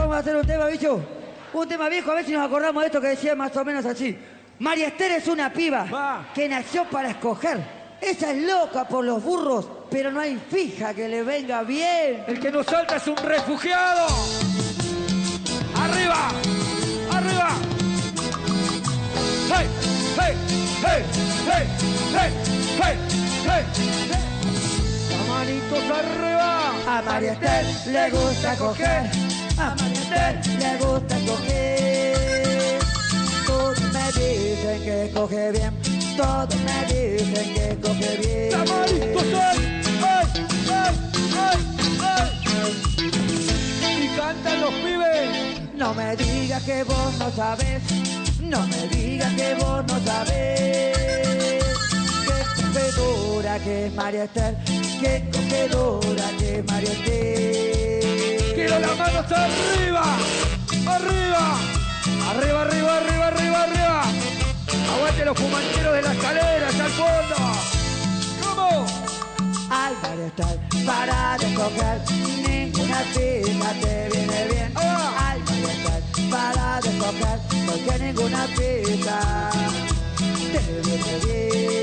vamos a hacer un tema, bicho. Un tema viejo, a ver si nos acordamos de esto que decía más o menos así. María Esther es una piba que nació para escoger. Ella es loca por los burros, pero no hay fija que le venga bien. El que nos salta es un refugiado. ¡Arriba! ¡Arriba! ¡Hey! ¡Hey! ¡Hey! ¡Hey! ¡Hey! ¡Hey! ¡Hey! ¡Las manitos arriba! A María Esther le gusta coger. A María Esther le gusta coger. Todos me dicen que coge bien. Todos me dicen que coge bien. ¡Las manitos ¡ay! ¡Ay! ¡Ay! ¡Ay! ¡Ay! Y cantan los pibes. No me digas que vos no sabés. No me digas que vos no sabés. Qué cogedora que es María Esther. Qué cogedora que es María Esther. ¡Quiero las manos arriba! ¡Arriba! ¡Arriba, arriba, arriba, arriba, arriba! ¡Aguante los fumanteros de la escalera, allá al fondo! ¿Cómo? Ay, María Esther, para de coger. Ninguna fija te viene bien. Ay, María Esther, para de coger. Porque ninguna fija te viene bien.